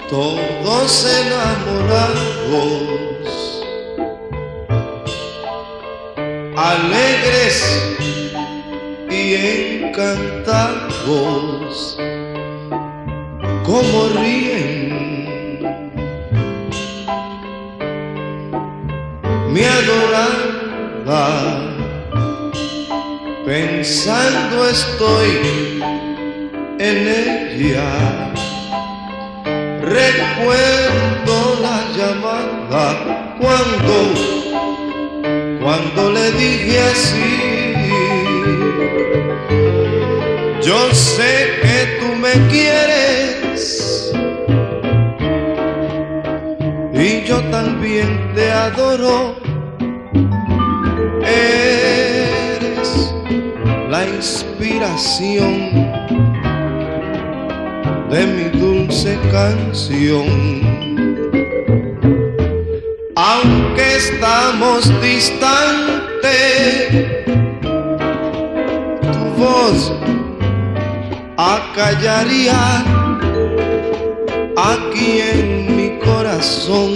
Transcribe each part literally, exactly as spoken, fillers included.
todos enamorados, alegres y encantados, como ríen, mi adorada, pensando estoy en ella. Recuerdo la llamada cuando, cuando le dije así: yo sé que tú me quieres y yo también te adoro. Eres la inspiración de mi dulce canción. Aunque estamos distantes, tu voz acallaría aquí en mi corazón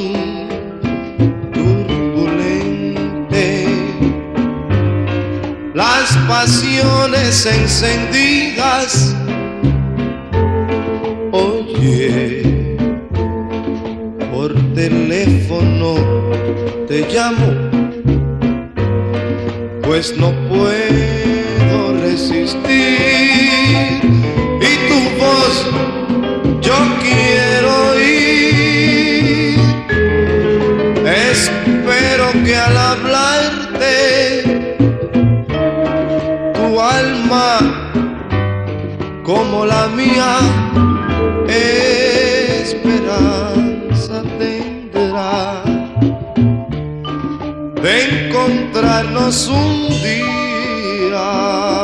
turbulente las pasiones encendidas. Oye, por teléfono te llamo, pues no puedo resistir, y tu voz yo quiero oír. Espero que al hablarte tu alma, como la mía, esperanza tendrá de encontrarnos un día.